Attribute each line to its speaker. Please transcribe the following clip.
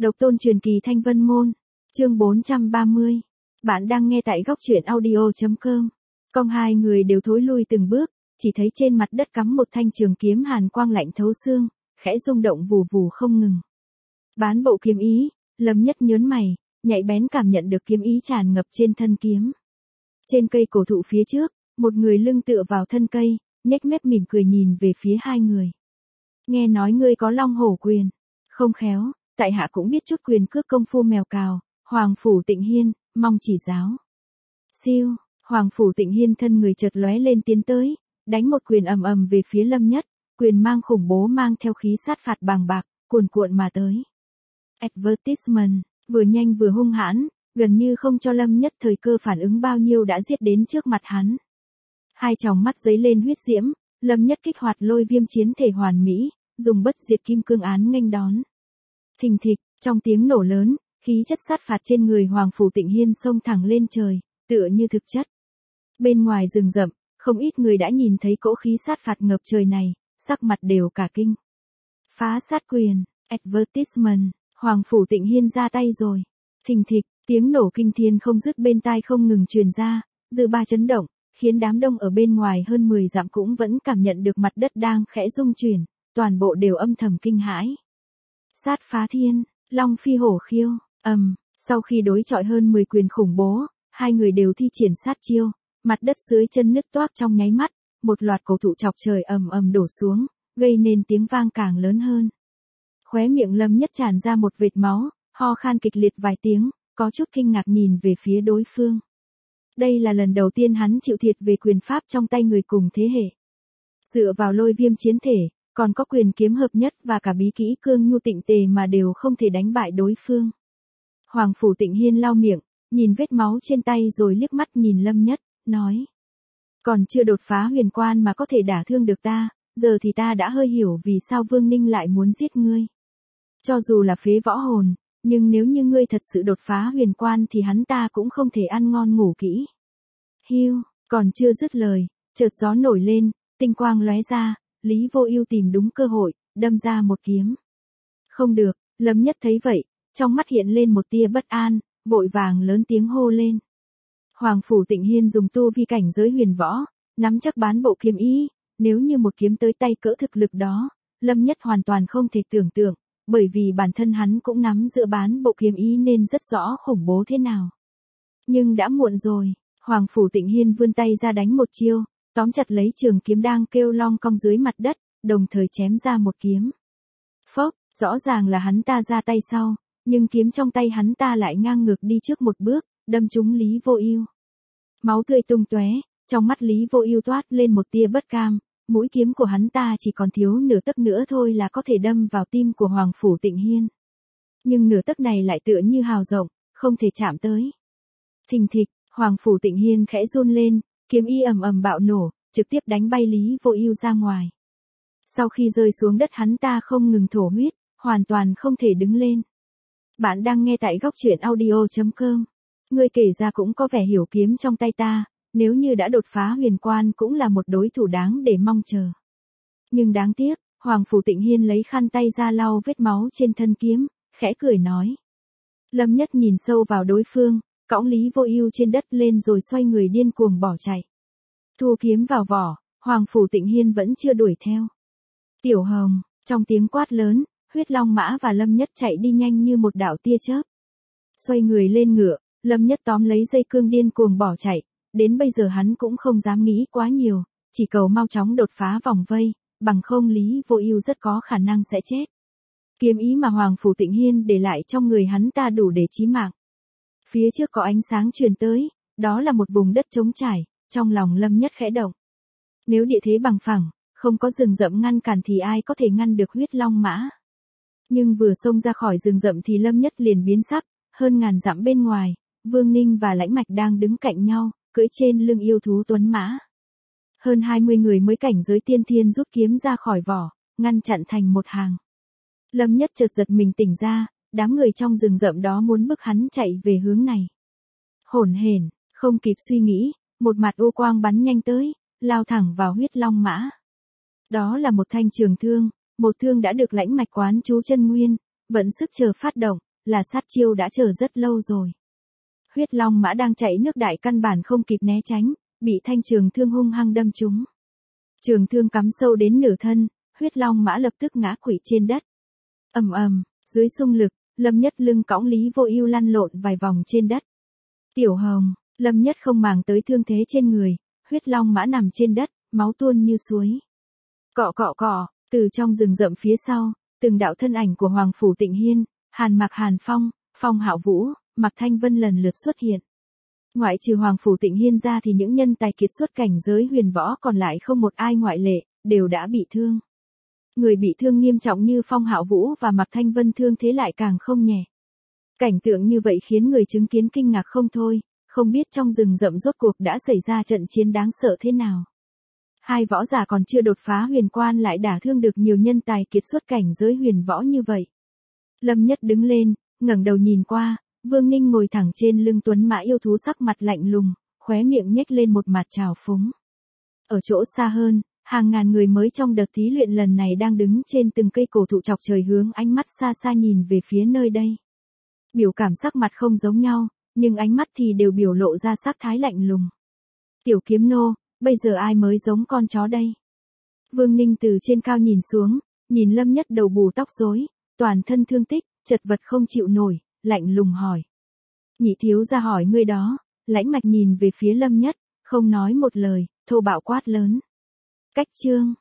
Speaker 1: Độc tôn truyền kỳ Thanh Vân Môn, chương 430. Bạn đang nghe tại góc truyện audio.com. Cong hai người đều thối lui từng bước, chỉ thấy trên mặt đất cắm một thanh trường kiếm hàn quang lạnh thấu xương, khẽ rung động vù vù không ngừng. Bán bộ kiếm ý, Lâm Nhất nhớn mày, nhạy bén cảm nhận được kiếm ý tràn ngập trên thân kiếm. Trên cây cổ thụ phía trước, một người lưng tựa vào thân cây, nhếch mép mỉm cười nhìn về phía hai người. Nghe nói ngươi có Long Hổ quyền, không khéo, tại hạ cũng biết chút quyền cước công phu mèo cào, Hoàng Phủ Tịnh Hiên, mong chỉ giáo. Siêu, Hoàng Phủ Tịnh Hiên thân người chợt lóe lên tiến tới, đánh một quyền ầm ầm về phía Lâm Nhất, quyền mang khủng bố mang theo khí sát phạt bàng bạc, cuồn cuộn mà tới. Advertisement, vừa nhanh vừa hung hãn, gần như không cho Lâm Nhất thời cơ phản ứng bao nhiêu đã giết đến trước mặt hắn. Hai tròng mắt giấy lên huyết diễm, Lâm Nhất kích hoạt lôi viêm chiến thể hoàn mỹ, dùng bất diệt kim cương án nghênh đón. Thình thịch, trong tiếng nổ lớn, khí chất sát phạt trên người Hoàng Phủ Tịnh Hiên xông thẳng lên trời, tựa như thực chất. Bên ngoài rừng rậm, không ít người đã nhìn thấy cỗ khí sát phạt ngập trời này, sắc mặt đều cả kinh. Phá sát quyền, advertisement, Hoàng Phủ Tịnh Hiên ra tay rồi. Thình thịch, tiếng nổ kinh thiên không dứt bên tai không ngừng truyền ra, dư ba chấn động, khiến đám đông ở bên ngoài hơn 10 dặm cũng vẫn cảm nhận được mặt đất đang khẽ rung chuyển, toàn bộ đều âm thầm kinh hãi. Sát phá thiên, Long phi hổ khiêu, sau khi đối chọi hơn 10 quyền khủng bố, hai người đều thi triển sát chiêu, mặt đất dưới chân nứt toác trong nháy mắt, một loạt cổ thụ chọc trời ầm ầm đổ xuống, gây nên tiếng vang càng lớn hơn. Khóe miệng Lâm Nhất tràn ra một vệt máu, ho khan kịch liệt vài tiếng, có chút kinh ngạc nhìn về phía đối phương. Đây là lần đầu tiên hắn chịu thiệt về quyền pháp trong tay người cùng thế hệ. Dựa vào lôi viêm chiến thể, còn có quyền kiếm hợp nhất và cả bí kỹ cương nhu tịnh tề mà đều không thể đánh bại đối phương. Hoàng Phủ Tịnh Hiên lau miệng, nhìn vết máu trên tay rồi liếc mắt nhìn Lâm Nhất, nói. Còn chưa đột phá huyền quan mà có thể đả thương được ta, giờ thì ta đã hơi hiểu vì sao Vương Ninh lại muốn giết ngươi. Cho dù là phế võ hồn, nhưng nếu như ngươi thật sự đột phá huyền quan thì hắn ta cũng không thể ăn ngon ngủ kỹ. Hiu, còn chưa dứt lời, chợt gió nổi lên, tinh quang lóe ra, Lý Vô Ưu tìm đúng cơ hội, đâm ra một kiếm. Không được, Lâm Nhất thấy vậy, trong mắt hiện lên một tia bất an, vội vàng lớn tiếng hô lên. Hoàng Phủ Tịnh Hiên dùng tu vi cảnh giới huyền võ, nắm chắc bán bộ kiếm ý, nếu như một kiếm tới tay cỡ thực lực đó, Lâm Nhất hoàn toàn không thể tưởng tượng, bởi vì bản thân hắn cũng nắm giữ bán bộ kiếm ý nên rất rõ khủng bố thế nào. Nhưng đã muộn rồi, Hoàng Phủ Tịnh Hiên vươn tay ra đánh một chiêu, tóm chặt lấy trường kiếm đang kêu long cong dưới mặt đất, đồng thời chém ra một kiếm. Phốc, rõ ràng là hắn ta ra tay sau, nhưng kiếm trong tay hắn ta lại ngang ngược đi trước một bước, đâm trúng Lý Vô Ưu. Máu tươi tung tóe, trong mắt Lý Vô Ưu toát lên một tia bất cam, mũi kiếm của hắn ta chỉ còn thiếu nửa tấc nữa thôi là có thể đâm vào tim của Hoàng Phủ Tịnh Hiên. Nhưng nửa tấc này lại tựa như hào rộng, không thể chạm tới. Thình thịch, Hoàng Phủ Tịnh Hiên khẽ run lên, kiếm y ầm ầm bạo nổ, trực tiếp đánh bay Lý Vô Ưu ra ngoài. Sau khi rơi xuống đất hắn ta không ngừng thổ huyết, hoàn toàn không thể đứng lên. Bạn đang nghe tại góc truyện audio.com. Ngươi kể ra cũng có vẻ hiểu kiếm trong tay ta, nếu như đã đột phá huyền quan cũng là một đối thủ đáng để mong chờ. Nhưng đáng tiếc, Hoàng Phủ Tịnh Hiên lấy khăn tay ra lau vết máu trên thân kiếm, khẽ cười nói. Lâm Nhất nhìn sâu vào đối phương, cõng Lý Vô Ưu trên đất lên rồi xoay người điên cuồng bỏ chạy. Thu kiếm vào vỏ, Hoàng Phủ Tịnh Hiên vẫn chưa đuổi theo. Tiểu Hồng, trong tiếng quát lớn, Huyết Long Mã và Lâm Nhất chạy đi nhanh như một đạo tia chớp. Xoay người lên ngựa, Lâm Nhất tóm lấy dây cương điên cuồng bỏ chạy, đến bây giờ hắn cũng không dám nghĩ quá nhiều, chỉ cầu mau chóng đột phá vòng vây, bằng không Lý Vô Ưu rất có khả năng sẽ chết. Kiếm ý mà Hoàng Phủ Tịnh Hiên để lại trong người hắn ta đủ để chí mạng. Phía trước có ánh sáng truyền tới, đó là một vùng đất trống trải, trong lòng Lâm Nhất khẽ động. Nếu địa thế bằng phẳng, không có rừng rậm ngăn cản thì ai có thể ngăn được Huyết Long Mã. Nhưng vừa xông ra khỏi rừng rậm thì Lâm Nhất liền biến sắc, hơn ngàn dặm bên ngoài, Vương Ninh và Lãnh Mạch đang đứng cạnh nhau, cưỡi trên lưng yêu thú tuấn mã. Hơn 20 người mới cảnh giới tiên thiên rút kiếm ra khỏi vỏ, ngăn chặn thành một hàng. Lâm Nhất chợt giật mình tỉnh ra, đám người trong rừng rậm đó muốn bức hắn chạy về hướng này. Hỗn hển, không kịp suy nghĩ, một mặt u quang bắn nhanh tới, lao thẳng vào Huyết Long Mã. Đó là một thanh trường thương, một thương đã được Lãnh Mạch quán chú chân nguyên, vận sức chờ phát động, là sát chiêu đã chờ rất lâu rồi. Huyết Long Mã đang chạy nước đại căn bản không kịp né tránh, bị thanh trường thương hung hăng đâm trúng. Trường thương cắm sâu đến nửa thân, Huyết Long Mã lập tức ngã quỵ trên đất. Ầm ầm, dưới xung lực, Lâm Nhất lưng cõng Lý Vô Ưu lăn lộn vài vòng trên đất. Tiểu Hồng, Lâm Nhất không màng tới thương thế trên người, Huyết Long Mã nằm trên đất, máu tuôn như suối. Cọ cọ cọ, từ trong rừng rậm phía sau, từng đạo thân ảnh của Hoàng phủ Tịnh Hiên, Hàn Mặc Hàn Phong, Phong Hạo Vũ, Mạc Thanh Vân lần lượt xuất hiện. Ngoại trừ Hoàng phủ Tịnh Hiên ra thì những nhân tài kiệt xuất cảnh giới huyền võ còn lại không một ai ngoại lệ, đều đã bị thương. Người bị thương nghiêm trọng như Phong Hạo Vũ và Mạc Thanh Vân thương thế lại càng không nhẹ. Cảnh tượng như vậy khiến người chứng kiến kinh ngạc không thôi, không biết trong rừng rậm rốt cuộc đã xảy ra trận chiến đáng sợ thế nào. Hai võ giả còn chưa đột phá huyền quan lại đả thương được nhiều nhân tài kiệt xuất cảnh giới huyền võ như vậy. Lâm Nhất đứng lên, ngẩng đầu nhìn qua, Vương Ninh ngồi thẳng trên lưng tuấn mã yêu thú sắc mặt lạnh lùng, khóe miệng nhếch lên một mặt trào phúng. Ở chỗ xa hơn, hàng ngàn người mới trong đợt thí luyện lần này đang đứng trên từng cây cổ thụ chọc trời hướng ánh mắt xa xa nhìn về phía nơi đây. Biểu cảm sắc mặt không giống nhau, nhưng ánh mắt thì đều biểu lộ ra sắc thái lạnh lùng. Tiểu Kiếm Nô, bây giờ ai mới giống con chó đây? Vương Ninh từ trên cao nhìn xuống, nhìn Lâm Nhất đầu bù tóc rối, toàn thân thương tích, chật vật không chịu nổi, lạnh lùng hỏi. Nhị thiếu gia hỏi ngươi đó, Lãnh Mạch nhìn về phía Lâm Nhất, không nói một lời, thô bạo quát lớn. Cách chương.